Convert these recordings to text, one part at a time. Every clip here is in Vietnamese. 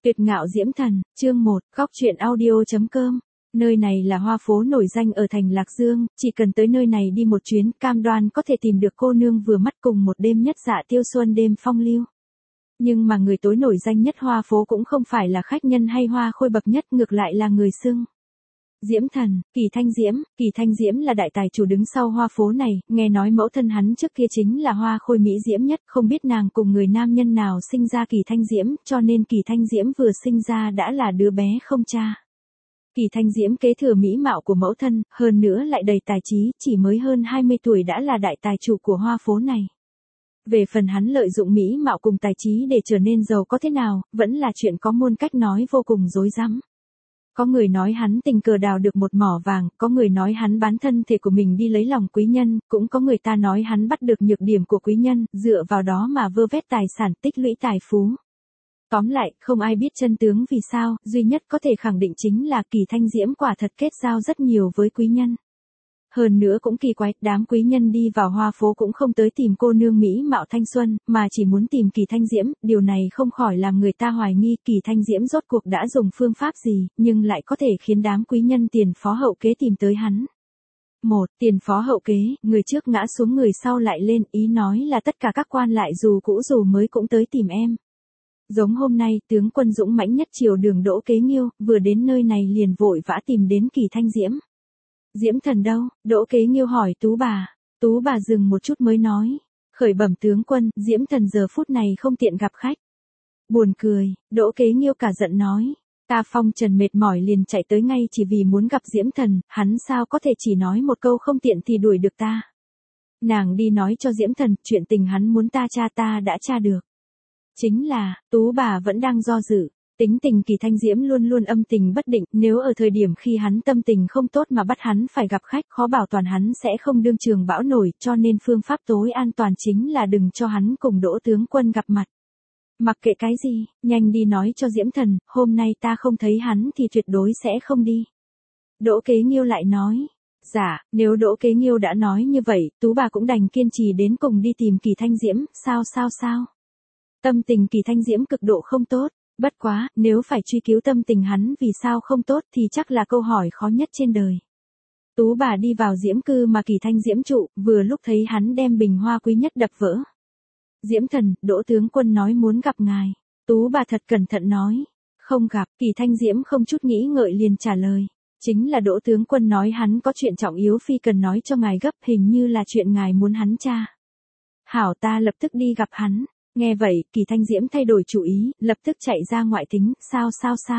Tuyệt ngạo diễm thần, chương 1, góc truyện audio.com. Nơi này là hoa phố nổi danh ở thành Lạc Dương, chỉ cần tới nơi này đi một chuyến, cam đoan có thể tìm được cô nương vừa mắt cùng một đêm nhất dạ tiêu xuân đêm phong lưu. Nhưng mà người tối nổi danh nhất hoa phố cũng không phải là khách nhân hay hoa khôi bậc nhất, ngược lại là người xưng Diễm thần, Kỳ Thanh Diễm là đại tài chủ đứng sau hoa phố này, nghe nói mẫu thân hắn trước kia chính là hoa khôi mỹ diễm nhất, không biết nàng cùng người nam nhân nào sinh ra Kỳ Thanh Diễm, cho nên Kỳ Thanh Diễm vừa sinh ra đã là đứa bé không cha. Kỳ Thanh Diễm kế thừa mỹ mạo của mẫu thân, hơn nữa lại đầy tài trí, chỉ mới hơn 20 tuổi đã là đại tài chủ của hoa phố này. Về phần hắn lợi dụng mỹ mạo cùng tài trí để trở nên giàu có thế nào, vẫn là chuyện có muôn cách nói vô cùng rối rắm. Có người nói hắn tình cờ đào được một mỏ vàng, có người nói hắn bán thân thể của mình đi lấy lòng quý nhân, cũng có người ta nói hắn bắt được nhược điểm của quý nhân, dựa vào đó mà vơ vét tài sản tích lũy tài phú. Tóm lại, không ai biết chân tướng vì sao, duy nhất có thể khẳng định chính là Kỳ Thanh Diễm quả thật kết giao rất nhiều với quý nhân. Hơn nữa cũng kỳ quái, đám quý nhân đi vào hoa phố cũng không tới tìm cô nương mỹ mạo thanh xuân, mà chỉ muốn tìm Kỳ Thanh Diễm, điều này không khỏi làm người ta hoài nghi Kỳ Thanh Diễm rốt cuộc đã dùng phương pháp gì, nhưng lại có thể khiến đám quý nhân tiền phó hậu kế tìm tới hắn. 1. Tiền phó hậu kế, người trước ngã xuống người sau lại lên, ý nói là tất cả các quan lại dù cũ dù mới cũng tới tìm em. Giống hôm nay, tướng quân dũng mãnh nhất triều Đường Đỗ Kế Nghiêu, vừa đến nơi này liền vội vã tìm đến Kỳ Thanh Diễm. Diễm thần đâu? Đỗ Kế Nghiêu hỏi Tú bà. Tú bà dừng một chút mới nói. Khởi bẩm tướng quân, Diễm thần giờ phút này không tiện gặp khách. Buồn cười, Đỗ Kế Nghiêu cả giận nói. Ta phong trần mệt mỏi liền chạy tới ngay chỉ vì muốn gặp Diễm thần, hắn sao có thể chỉ nói một câu không tiện thì đuổi được ta. Nàng đi nói cho Diễm thần, chuyện tình hắn muốn ta tra ta đã tra được. Chính là, Tú bà vẫn đang do dự. Tính tình Kỳ Thanh Diễm luôn luôn âm tình bất định, nếu ở thời điểm khi hắn tâm tình không tốt mà bắt hắn phải gặp khách, khó bảo toàn hắn sẽ không đương trường bão nổi, cho nên phương pháp tối an toàn chính là đừng cho hắn cùng Đỗ tướng quân gặp mặt. Mặc kệ cái gì, nhanh đi nói cho Diễm thần, hôm nay ta không thấy hắn thì tuyệt đối sẽ không đi. Đỗ Kế Nghiêu lại nói. Dạ, nếu Đỗ Kế Nghiêu đã nói như vậy, Tú bà cũng đành kiên trì đến cùng đi tìm Kỳ Thanh Diễm, sao? Tâm tình Kỳ Thanh Diễm cực độ không tốt. Bất quá, nếu phải truy cứu tâm tình hắn vì sao không tốt thì chắc là câu hỏi khó nhất trên đời. Tú bà đi vào diễm cư mà Kỳ Thanh Diễm trụ, vừa lúc thấy hắn đem bình hoa quý nhất đập vỡ. Diễm thần, Đỗ tướng quân nói muốn gặp ngài. Tú bà thật cẩn thận nói. Không gặp, Kỳ Thanh Diễm không chút nghĩ ngợi liền trả lời. Chính là Đỗ tướng quân nói hắn có chuyện trọng yếu phi cần nói cho ngài gấp, hình như là chuyện ngài muốn hắn tra. Hảo, ta lập tức đi gặp hắn. Nghe vậy, Kỳ Thanh Diễm thay đổi chủ ý, lập tức chạy ra ngoại tính, sao?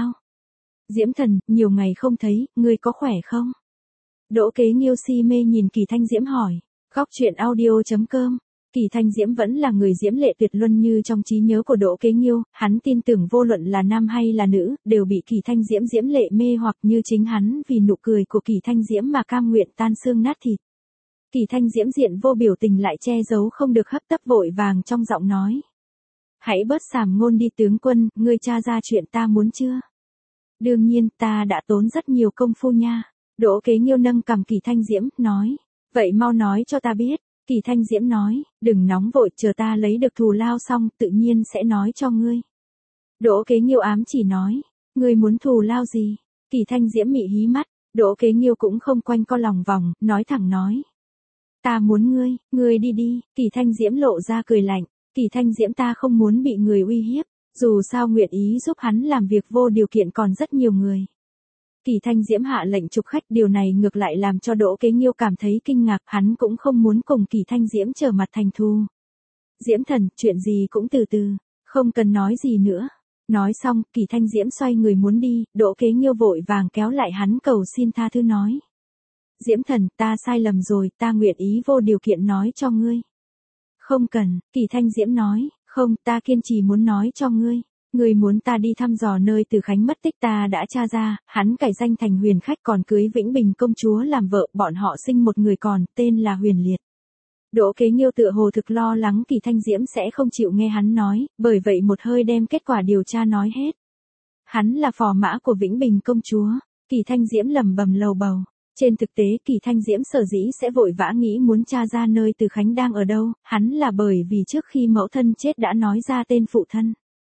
Diễm thần, nhiều ngày không thấy, ngươi có khỏe không? Đỗ Kế Nghiêu si mê nhìn Kỳ Thanh Diễm hỏi. Góc truyện audio.com. Kỳ Thanh Diễm vẫn là người diễm lệ tuyệt luân như trong trí nhớ của Đỗ Kế Nghiêu, hắn tin tưởng vô luận là nam hay là nữ, đều bị Kỳ Thanh Diễm diễm lệ mê hoặc như chính hắn vì nụ cười của Kỳ Thanh Diễm mà cam nguyện tan xương nát thịt. Kỳ Thanh Diễm diện vô biểu tình lại che giấu không được hấp tấp vội vàng trong giọng nói. Hãy bớt sàm ngôn đi tướng quân, ngươi tra ra chuyện ta muốn chưa? Đương nhiên, ta đã tốn rất nhiều công phu nha. Đỗ Kế Nghiêu nâng cằm Kỳ Thanh Diễm, nói. Vậy mau nói cho ta biết. Kỳ Thanh Diễm nói, đừng nóng vội, chờ ta lấy được thù lao xong, tự nhiên sẽ nói cho ngươi. Đỗ Kế Nghiêu ám chỉ nói, ngươi muốn thù lao gì? Kỳ Thanh Diễm mị hí mắt, Đỗ Kế Nghiêu cũng không quanh co lòng vòng, nói thẳng nói. Ta muốn ngươi đi. Kỳ Thanh Diễm lộ ra cười lạnh. Kỳ Thanh Diễm ta không muốn bị người uy hiếp, dù sao nguyện ý giúp hắn làm việc vô điều kiện còn rất nhiều người. Kỳ Thanh Diễm hạ lệnh trục khách, điều này ngược lại làm cho Đỗ Kế Nghiêu cảm thấy kinh ngạc, hắn cũng không muốn cùng Kỳ Thanh Diễm trở mặt thành thù. Diễm thần, chuyện gì cũng từ từ, không cần nói gì nữa. Nói xong, Kỳ Thanh Diễm xoay người muốn đi, Đỗ Kế Nghiêu vội vàng kéo lại hắn cầu xin tha thứ nói. Diễm thần, ta sai lầm rồi, ta nguyện ý vô điều kiện nói cho ngươi. Không cần, Kỳ Thanh Diễm nói, không, ta kiên trì muốn nói cho ngươi. Ngươi muốn ta đi thăm dò nơi Từ Khánh mất tích ta đã tra ra, hắn cải danh thành Huyền Khách còn cưới Vĩnh Bình công chúa làm vợ, bọn họ sinh một người còn, tên là Huyền Liệt. Đỗ Kế Nghiêu tựa hồ thực lo lắng Kỳ Thanh Diễm sẽ không chịu nghe hắn nói, bởi vậy một hơi đem kết quả điều tra nói hết. Hắn là phò mã của Vĩnh Bình công chúa, Kỳ Thanh Diễm lẩm bẩm lầu bầu. Trên thực tế Kỳ Thanh Diễm sở dĩ sẽ vội vã nghĩ muốn tra ra nơi Từ Khánh đang ở đâu, hắn là bởi vì trước khi mẫu thân chết đã nói ra tên phụ thân.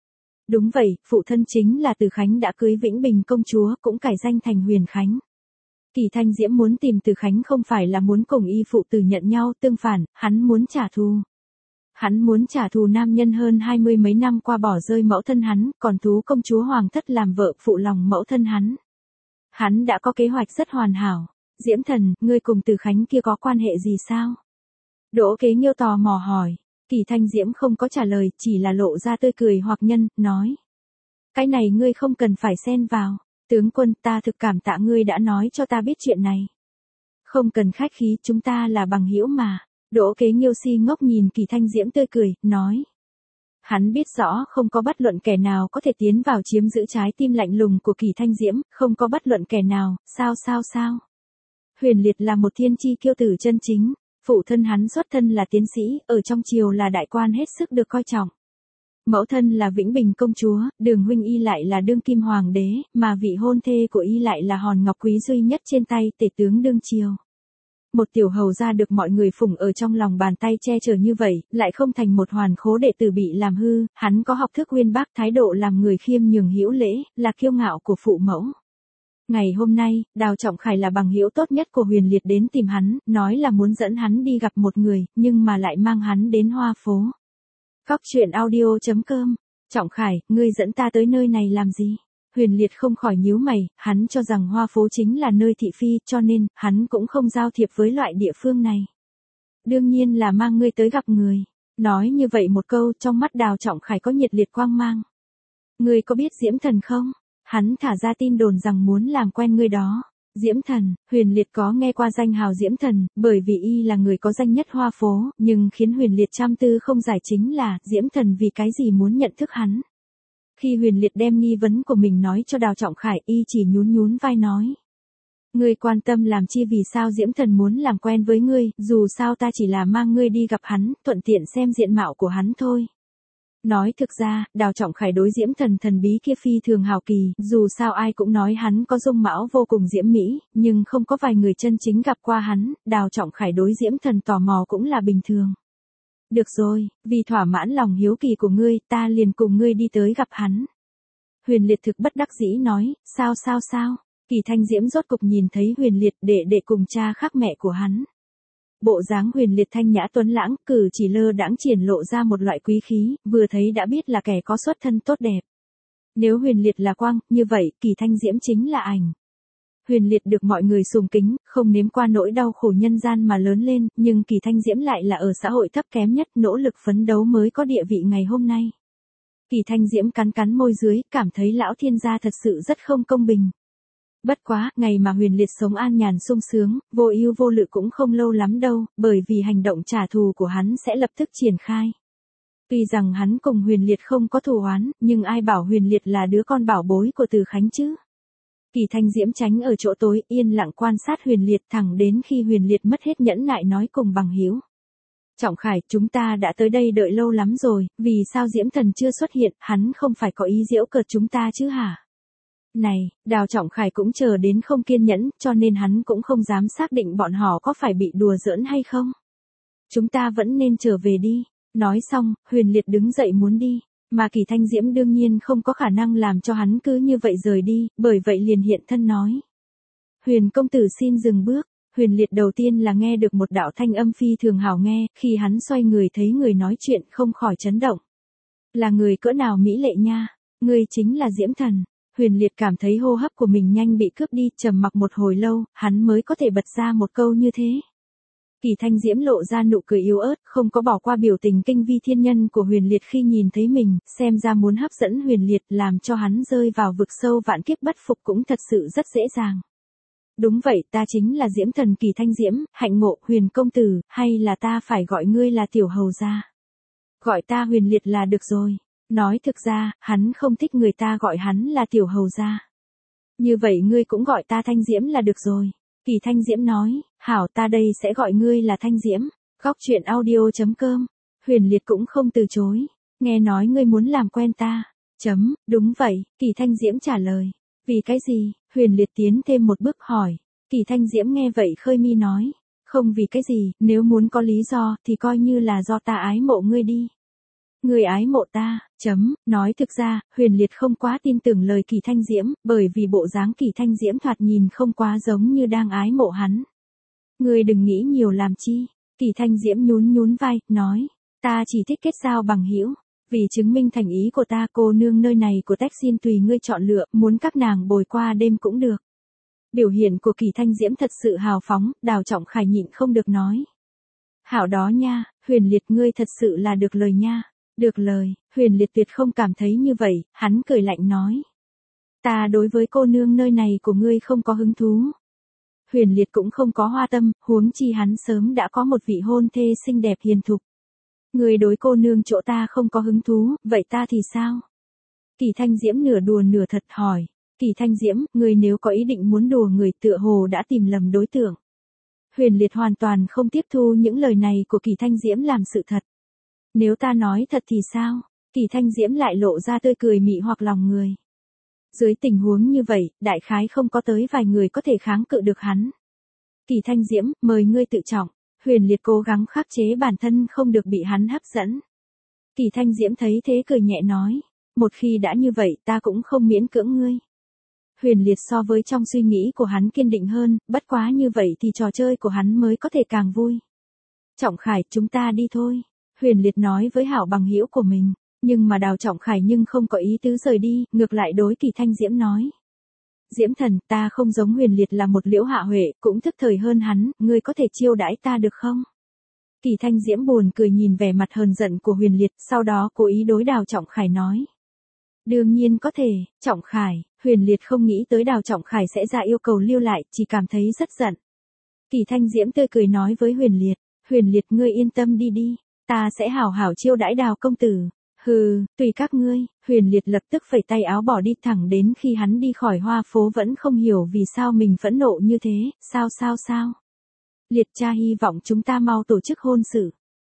Đúng vậy, phụ thân chính là Từ Khánh đã cưới Vĩnh Bình công chúa, cũng cải danh thành Huyền Khánh. Kỳ Thanh Diễm muốn tìm Từ Khánh không phải là muốn cùng y phụ tử nhận nhau, tương phản, hắn muốn trả thù. Hắn muốn trả thù nam nhân hơn 20 mấy năm qua bỏ rơi mẫu thân hắn, còn thú công chúa hoàng thất làm vợ phụ lòng mẫu thân hắn. Hắn đã có kế hoạch rất hoàn hảo. Diễm Thần, ngươi cùng Từ Khánh kia có quan hệ gì sao? Đỗ Kế Nghiêu tò mò hỏi. Kỳ Thanh Diễm không có trả lời, chỉ là lộ ra tươi cười hoặc nhân, nói. Cái này ngươi không cần phải xen vào. Tướng quân, ta thực cảm tạ ngươi đã nói cho ta biết chuyện này. Không cần khách khí, chúng ta là bằng hữu mà. Đỗ Kế Nghiêu si ngốc nhìn Kỳ Thanh Diễm tươi cười, nói. Hắn biết rõ không có bất luận kẻ nào có thể tiến vào chiếm giữ trái tim lạnh lùng của Kỳ Thanh Diễm, không có bất luận kẻ nào, sao. Huyền Liệt là một thiên chi kiêu tử chân chính, phụ thân hắn xuất thân là tiến sĩ, ở trong triều là đại quan hết sức được coi trọng. Mẫu thân là Vĩnh Bình công chúa, Đường huynh y lại là đương kim hoàng đế, mà vị hôn thê của y lại là hòn ngọc quý duy nhất trên tay tể tướng đương triều. Một tiểu hầu gia được mọi người phụng ở trong lòng bàn tay che chở như vậy, lại không thành một hoàn khố đệ tử bị làm hư, hắn có học thức uyên bác, thái độ làm người khiêm nhường hữu lễ, là kiêu ngạo của phụ mẫu. Ngày hôm nay, Đào Trọng Khải là bằng hữu tốt nhất của Huyền Liệt đến tìm hắn, nói là muốn dẫn hắn đi gặp một người, nhưng mà lại mang hắn đến Hoa Phố. Góc truyện audio.com. Trọng Khải, ngươi dẫn ta tới nơi này làm gì? Huyền Liệt không khỏi nhíu mày, hắn cho rằng Hoa Phố chính là nơi thị phi, cho nên, hắn cũng không giao thiệp với loại địa phương này. Đương nhiên là mang ngươi tới gặp người. Nói như vậy một câu, trong mắt Đào Trọng Khải có nhiệt liệt quang mang. Ngươi có biết Diễm Thần không? Hắn thả ra tin đồn rằng muốn làm quen ngươi đó. Diễm Thần, Huyền Liệt có nghe qua danh hào Diễm Thần, bởi vì y là người có danh nhất Hoa Phố, nhưng khiến Huyền Liệt trăm tư không giải chính là, Diễm Thần vì cái gì muốn nhận thức hắn. Khi Huyền Liệt đem nghi vấn của mình nói cho Đào Trọng Khải, y chỉ nhún vai nói. Ngươi quan tâm làm chi vì sao Diễm Thần muốn làm quen với ngươi, dù sao ta chỉ là mang ngươi đi gặp hắn, thuận tiện xem diện mạo của hắn thôi. Nói thực ra, Đào Trọng Khải đối Diễm Thần thần bí kia phi thường hào kỳ, dù sao ai cũng nói hắn có dung mạo vô cùng diễm mỹ, nhưng không có vài người chân chính gặp qua hắn, Đào Trọng Khải đối Diễm Thần tò mò cũng là bình thường. Được rồi, vì thỏa mãn lòng hiếu kỳ của ngươi, ta liền cùng ngươi đi tới gặp hắn. Huyền Liệt thực bất đắc dĩ nói, sao? Kỳ Thanh Diễm rốt cục nhìn thấy Huyền Liệt đệ cùng cha khác mẹ của hắn. Bộ dáng Huyền Liệt thanh nhã tuấn lãng, cử chỉ lơ đãng triển lộ ra một loại quý khí, vừa thấy đã biết là kẻ có xuất thân tốt đẹp. Nếu Huyền Liệt là quang, như vậy, Kỳ Thanh Diễm chính là ảnh. Huyền Liệt được mọi người sùng kính, không nếm qua nỗi đau khổ nhân gian mà lớn lên, nhưng Kỳ Thanh Diễm lại là ở xã hội thấp kém nhất, nỗ lực phấn đấu mới có địa vị ngày hôm nay. Kỳ Thanh Diễm cắn môi dưới, cảm thấy lão thiên gia thật sự rất không công bình. Bất quá, ngày mà Huyền Liệt sống an nhàn sung sướng, vô ưu vô lự cũng không lâu lắm đâu, bởi vì hành động trả thù của hắn sẽ lập tức triển khai. Tuy rằng hắn cùng Huyền Liệt không có thù oán, nhưng ai bảo Huyền Liệt là đứa con bảo bối của Từ Khánh chứ? Kỳ Thanh Diễm tránh ở chỗ tối, yên lặng quan sát Huyền Liệt thẳng đến khi Huyền Liệt mất hết nhẫn nại nói cùng bằng hữu. Trọng Khải, chúng ta đã tới đây đợi lâu lắm rồi, vì sao Diễm Thần chưa xuất hiện, hắn không phải có ý giễu cợt chúng ta chứ hả? Này, Đào Trọng Khải cũng chờ đến không kiên nhẫn, cho nên hắn cũng không dám xác định bọn họ có phải bị đùa giỡn hay không. Chúng ta vẫn nên trở về đi. Nói xong, Huyền Liệt đứng dậy muốn đi, mà Kỳ Thanh Diễm đương nhiên không có khả năng làm cho hắn cứ như vậy rời đi, bởi vậy liền hiện thân nói. Huyền công tử xin dừng bước. Huyền Liệt đầu tiên là nghe được một đạo thanh âm phi thường hào nghe, khi hắn xoay người thấy người nói chuyện không khỏi chấn động. Là người cỡ nào mỹ lệ nha, ngươi chính là Diễm Thần. Huyền Liệt cảm thấy hô hấp của mình nhanh bị cướp đi, trầm mặc một hồi lâu, hắn mới có thể bật ra một câu như thế. Kỳ Thanh Diễm lộ ra nụ cười yếu ớt, không có bỏ qua biểu tình kinh vi thiên nhân của Huyền Liệt khi nhìn thấy mình, xem ra muốn hấp dẫn Huyền Liệt làm cho hắn rơi vào vực sâu vạn kiếp bất phục cũng thật sự rất dễ dàng. Đúng vậy, ta chính là Diễm Thần Kỳ Thanh Diễm, hạnh ngộ, Huyền công tử, hay là ta phải gọi ngươi là tiểu hầu gia? Gọi ta Huyền Liệt là được rồi. Nói thực ra, hắn không thích người ta gọi hắn là tiểu hầu gia. Như vậy ngươi cũng gọi ta Thanh Diễm là được rồi. Kỳ Thanh Diễm nói, hảo, ta đây sẽ gọi ngươi là Thanh Diễm. Góc truyện audio.com. Huyền Liệt cũng không từ chối. Nghe nói ngươi muốn làm quen ta. Đúng vậy, Kỳ Thanh Diễm trả lời. Vì cái gì? Huyền Liệt tiến thêm một bước hỏi. Kỳ Thanh Diễm nghe vậy khơi mi nói. Không vì cái gì, nếu muốn có lý do, thì coi như là do ta ái mộ ngươi đi. Người ái mộ ta, nói thực ra, Huyền Liệt không quá tin tưởng lời Kỳ Thanh Diễm, bởi vì bộ dáng Kỳ Thanh Diễm thoạt nhìn không quá giống như đang ái mộ hắn. Người đừng nghĩ nhiều làm chi. Kỳ Thanh Diễm nhún nhún vai, nói, ta chỉ thích kết giao bằng hữu. Vì chứng minh thành ý của ta, cô nương nơi này của Tech xin tùy ngươi chọn lựa, muốn các nàng bồi qua đêm cũng được. Biểu hiện của Kỳ Thanh Diễm thật sự hào phóng, Đào Trọng Khải nhịn không được nói. Hảo đó nha, Huyền Liệt ngươi thật sự là được lời nha. Được lời, Huyền Liệt tuyệt không cảm thấy như vậy, hắn cười lạnh nói. Ta đối với cô nương nơi này của ngươi không có hứng thú. Huyền Liệt cũng không có hoa tâm, huống chi hắn sớm đã có một vị hôn thê xinh đẹp hiền thục. Ngươi đối cô nương chỗ ta không có hứng thú, vậy ta thì sao? Kỳ Thanh Diễm nửa đùa nửa thật hỏi. Kỳ Thanh Diễm, ngươi nếu có ý định muốn đùa người tựa hồ đã tìm lầm đối tượng. Huyền Liệt hoàn toàn không tiếp thu những lời này của Kỳ Thanh Diễm làm sự thật. Nếu ta nói thật thì sao? Kỳ Thanh Diễm lại lộ ra tươi cười mị hoặc lòng người. Dưới tình huống như vậy, đại khái không có tới vài người có thể kháng cự được hắn. Kỳ Thanh Diễm, mời ngươi tự trọng. Huyền Liệt cố gắng khắc chế bản thân không được bị hắn hấp dẫn. Kỳ Thanh Diễm thấy thế cười nhẹ nói. Một khi đã như vậy ta cũng không miễn cưỡng ngươi. Huyền Liệt so với trong suy nghĩ của hắn kiên định hơn, bất quá như vậy thì trò chơi của hắn mới có thể càng vui. Trọng Khải, chúng ta đi thôi. Huyền Liệt nói với hảo bằng hữu của mình, nhưng mà Đào Trọng Khải nhưng không có ý tứ rời đi, ngược lại đối Kỳ Thanh Diễm nói. Diễm thần, ta không giống Huyền Liệt là một liễu hạ huệ, cũng thức thời hơn hắn, ngươi có thể chiêu đãi ta được không? Kỳ Thanh Diễm buồn cười nhìn vẻ mặt hờn giận của Huyền Liệt, sau đó cố ý đối Đào Trọng Khải nói. Đương nhiên có thể, Trọng Khải. Huyền Liệt không nghĩ tới Đào Trọng Khải sẽ ra yêu cầu lưu lại, chỉ cảm thấy rất giận. Kỳ Thanh Diễm tươi cười nói với Huyền Liệt. Huyền Liệt ngươi yên tâm đi đi, ta sẽ hảo hảo chiêu đãi Đào công tử. Hừ, tùy các ngươi. Huyền Liệt lập tức phẩy tay áo bỏ đi, thẳng đến khi hắn đi khỏi hoa phố vẫn không hiểu vì sao mình phẫn nộ như thế. Sao? Liệt cha hy vọng chúng ta mau tổ chức hôn sự.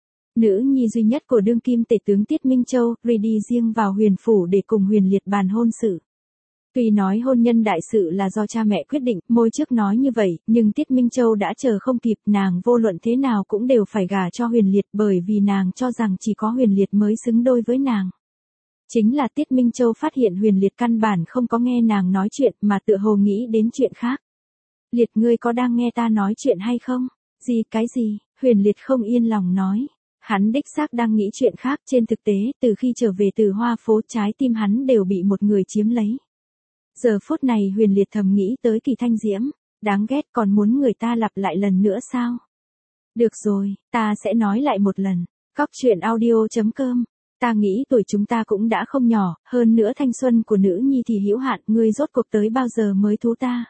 Nữ nhi duy nhất của đương kim tể tướng Tiết Minh Châu, đi riêng vào Huyền phủ để cùng Huyền Liệt bàn hôn sự. Tuy nói hôn nhân đại sự là do cha mẹ quyết định, môi trước nói như vậy, nhưng Tiết Minh Châu đã chờ không kịp, nàng vô luận thế nào cũng đều phải gả cho Huyền Liệt bởi vì nàng cho rằng chỉ có Huyền Liệt mới xứng đôi với nàng. Chính là Tiết Minh Châu phát hiện Huyền Liệt căn bản không có nghe nàng nói chuyện mà tựa hồ nghĩ đến chuyện khác. Liệt ngươi có đang nghe ta nói chuyện hay không? Cái gì? Huyền Liệt không yên lòng nói. Hắn đích xác đang nghĩ chuyện khác, trên thực tế, từ khi trở về từ hoa phố trái tim hắn đều bị một người chiếm lấy. Giờ phút này Huyền Liệt thầm nghĩ tới Kỳ Thanh Diễm, đáng ghét còn muốn người ta lặp lại lần nữa sao? Được rồi, ta sẽ nói lại một lần. Cóc truyện audio.com. Ta nghĩ tuổi chúng ta cũng đã không nhỏ, hơn nữa thanh xuân của nữ nhi thì hữu hạn, ngươi rốt cuộc tới bao giờ mới thú ta?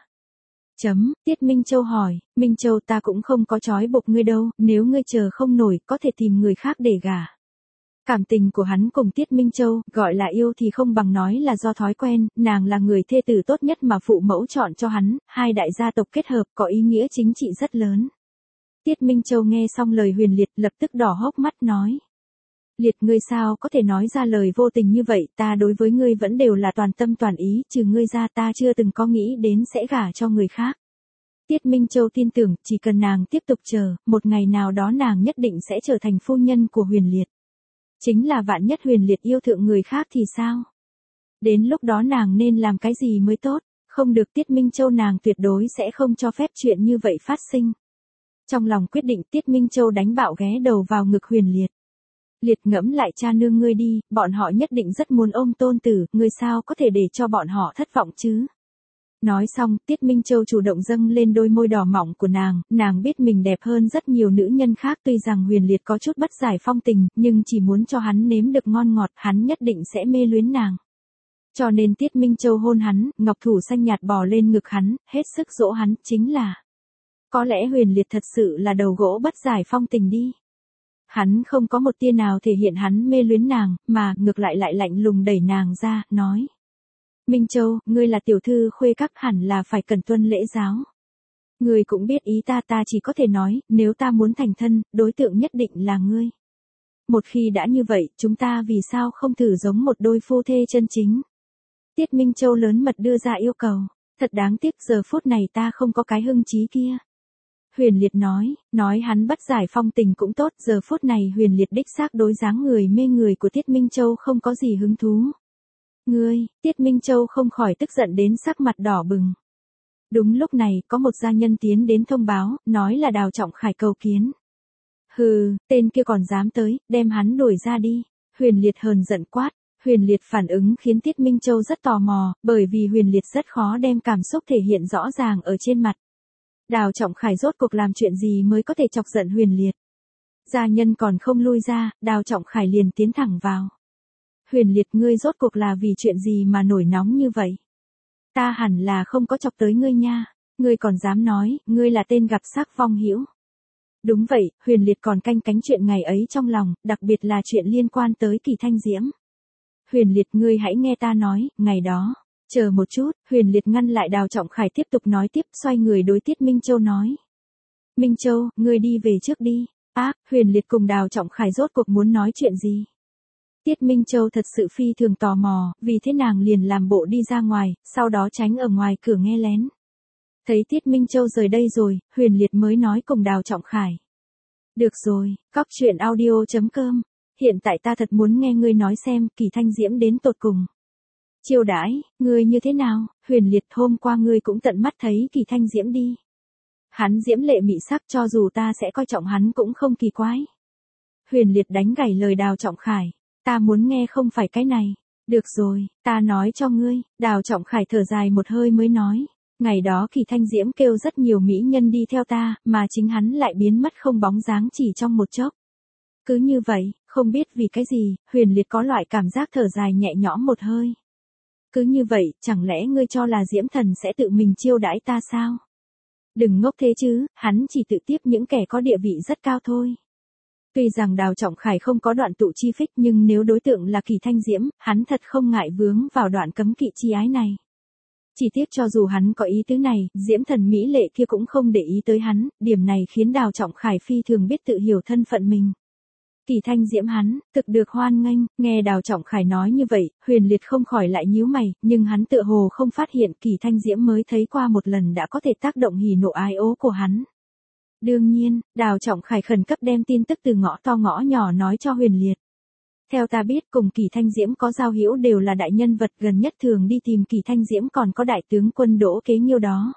Tiết Minh Châu hỏi, Minh Châu ta cũng không có trói buộc ngươi đâu, nếu ngươi chờ không nổi, có thể tìm người khác để gả. Cảm tình của hắn cùng Tiết Minh Châu, gọi là yêu thì không bằng nói là do thói quen, nàng là người thê tử tốt nhất mà phụ mẫu chọn cho hắn, hai đại gia tộc kết hợp có ý nghĩa chính trị rất lớn. Tiết Minh Châu nghe xong lời Huyền Liệt lập tức đỏ hốc mắt nói. Liệt ngươi sao có thể nói ra lời vô tình như vậy, ta đối với ngươi vẫn đều là toàn tâm toàn ý, trừ ngươi ra ta chưa từng có nghĩ đến sẽ gả cho người khác. Tiết Minh Châu tin tưởng, chỉ cần nàng tiếp tục chờ, một ngày nào đó nàng nhất định sẽ trở thành phu nhân của Huyền Liệt. Chính là vạn nhất Huyền Liệt yêu thượng người khác thì sao? Đến lúc đó nàng nên làm cái gì mới tốt? Không được, Tiết Minh Châu nàng tuyệt đối sẽ không cho phép chuyện như vậy phát sinh. Trong lòng quyết định, Tiết Minh Châu đánh bạo ghé đầu vào ngực Huyền Liệt. Liệt ngẫm lại cha nương ngươi đi, bọn họ nhất định rất muốn ôm tôn tử, ngươi sao có thể để cho bọn họ thất vọng chứ? Nói xong, Tiết Minh Châu chủ động dâng lên đôi môi đỏ mọng của nàng biết mình đẹp hơn rất nhiều nữ nhân khác, tuy rằng Huyền Liệt có chút bất giải phong tình, nhưng chỉ muốn cho hắn nếm được ngon ngọt, hắn nhất định sẽ mê luyến nàng. Cho nên Tiết Minh Châu hôn hắn, ngọc thủ xanh nhạt bò lên ngực hắn, hết sức dỗ hắn, chính là. Có lẽ Huyền Liệt thật sự là đầu gỗ bất giải phong tình đi. Hắn không có một tia nào thể hiện hắn mê luyến nàng, mà ngược lại lạnh lùng đẩy nàng ra, nói. Minh Châu, ngươi là tiểu thư khuê các hẳn là phải cần tuân lễ giáo. Ngươi cũng biết ý ta chỉ có thể nói, nếu ta muốn thành thân, đối tượng nhất định là ngươi. Một khi đã như vậy, chúng ta vì sao không thử giống một đôi phu thê chân chính? Tiết Minh Châu lớn mật đưa ra yêu cầu, thật đáng tiếc giờ phút này ta không có cái hưng trí kia. Huyền Liệt nói hắn bất giải phong tình cũng tốt, giờ phút này Huyền Liệt đích xác đối dáng người mê người của Tiết Minh Châu không có gì hứng thú. Ngươi, Tiết Minh Châu không khỏi tức giận đến sắc mặt đỏ bừng. Đúng lúc này, có một gia nhân tiến đến thông báo, nói là Đào Trọng Khải cầu kiến. Hừ, tên kia còn dám tới, đem hắn đuổi ra đi. Huyền Liệt hờn giận quát. Huyền Liệt phản ứng khiến Tiết Minh Châu rất tò mò, bởi vì Huyền Liệt rất khó đem cảm xúc thể hiện rõ ràng ở trên mặt. Đào Trọng Khải rốt cuộc làm chuyện gì mới có thể chọc giận Huyền Liệt. Gia nhân còn không lui ra, Đào Trọng Khải liền tiến thẳng vào. Huyền Liệt, ngươi rốt cuộc là vì chuyện gì mà nổi nóng như vậy? Ta hẳn là không có chọc tới ngươi nha, ngươi còn dám nói, ngươi là tên gặp sắc vong hữu. Đúng vậy, Huyền Liệt còn canh cánh chuyện ngày ấy trong lòng, đặc biệt là chuyện liên quan tới Kỳ Thanh Diễm. Huyền Liệt, ngươi hãy nghe ta nói, ngày đó. Chờ một chút, Huyền Liệt ngăn lại Đào Trọng Khải tiếp tục nói tiếp, xoay người đối Tiết Minh Châu nói. Minh Châu, ngươi đi về trước đi. Huyền Liệt cùng Đào Trọng Khải rốt cuộc muốn nói chuyện gì? Tiết Minh Châu thật sự phi thường tò mò, vì thế nàng liền làm bộ đi ra ngoài, sau đó tránh ở ngoài cửa nghe lén. Thấy Tiết Minh Châu rời đây rồi, Huyền Liệt mới nói cùng Đào Trọng Khải. Được rồi, coctruyện.audio.com. Hiện tại ta thật muốn nghe ngươi nói xem Kỳ Thanh Diễm đến tột cùng. Chiêu đãi, ngươi như thế nào? Huyền Liệt, hôm qua ngươi cũng tận mắt thấy Kỳ Thanh Diễm đi. Hắn diễm lệ mị sắc, cho dù ta sẽ coi trọng hắn cũng không kỳ quái. Huyền Liệt đánh gãy lời Đào Trọng Khải. Ta muốn nghe không phải cái này. Được rồi, ta nói cho ngươi. Đào Trọng Khải thở dài một hơi mới nói. Ngày đó Kỳ Thanh Diễm kêu rất nhiều mỹ nhân đi theo ta, mà chính hắn lại biến mất không bóng dáng chỉ trong một chốc. Cứ như vậy, không biết vì cái gì, Huyền Liệt có loại cảm giác thở dài nhẹ nhõm một hơi. Cứ như vậy, chẳng lẽ ngươi cho là Diễm Thần sẽ tự mình chiêu đãi ta sao? Đừng ngốc thế chứ, hắn chỉ tự tiếp những kẻ có địa vị rất cao thôi. Tuy rằng Đào Trọng Khải không có đoạn tụ chi phích, nhưng nếu đối tượng là Kỳ Thanh Diễm, hắn thật không ngại vướng vào đoạn cấm kỵ chi ái này. Chỉ tiếc cho dù hắn có ý tứ này, Diễm Thần mỹ lệ kia cũng không để ý tới hắn, điểm này khiến Đào Trọng Khải phi thường biết tự hiểu thân phận mình. Kỳ Thanh Diễm hắn, thực được hoan nghênh, nghe Đào Trọng Khải nói như vậy, Huyền Liệt không khỏi lại nhíu mày, nhưng hắn tựa hồ không phát hiện Kỳ Thanh Diễm mới thấy qua một lần đã có thể tác động hỉ nộ ái ố của hắn. Đương nhiên, Đào Trọng Khải khẩn cấp đem tin tức từ ngõ to ngõ nhỏ nói cho Huyền Liệt. Theo ta biết, cùng Kỳ Thanh Diễm có giao hữu đều là đại nhân vật gần nhất thường đi tìm Kỳ Thanh Diễm, còn có đại tướng quân Đỗ Kế Nghiêu đó.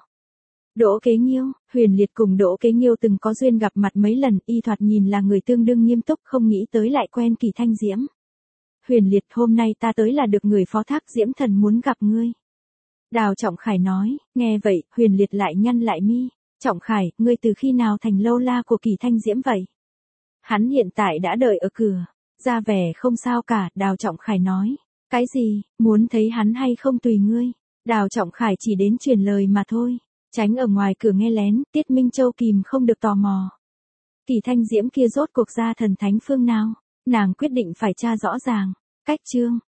Đỗ Kế Nghiêu, Huyền Liệt cùng Đỗ Kế Nghiêu từng có duyên gặp mặt mấy lần, y thoạt nhìn là người tương đương nghiêm túc, không nghĩ tới lại quen Kỳ Thanh Diễm. Huyền Liệt, hôm nay ta tới là được người phó thác Diễm Thần muốn gặp ngươi. Đào Trọng Khải nói, nghe vậy, Huyền Liệt lại nhăn lại mi. Trọng Khải, ngươi từ khi nào thành lâu la của Kỳ Thanh Diễm vậy? Hắn hiện tại đã đợi ở cửa. Ra vẻ không sao cả, Đào Trọng Khải nói. Cái gì, muốn thấy hắn hay không tùy ngươi. Đào Trọng Khải chỉ đến truyền lời mà thôi. Tránh ở ngoài cửa nghe lén, Tiết Minh Châu kìm không được tò mò. Kỳ Thanh Diễm kia rốt cuộc ra thần thánh phương nào? Nàng quyết định phải tra rõ ràng. Cách chương.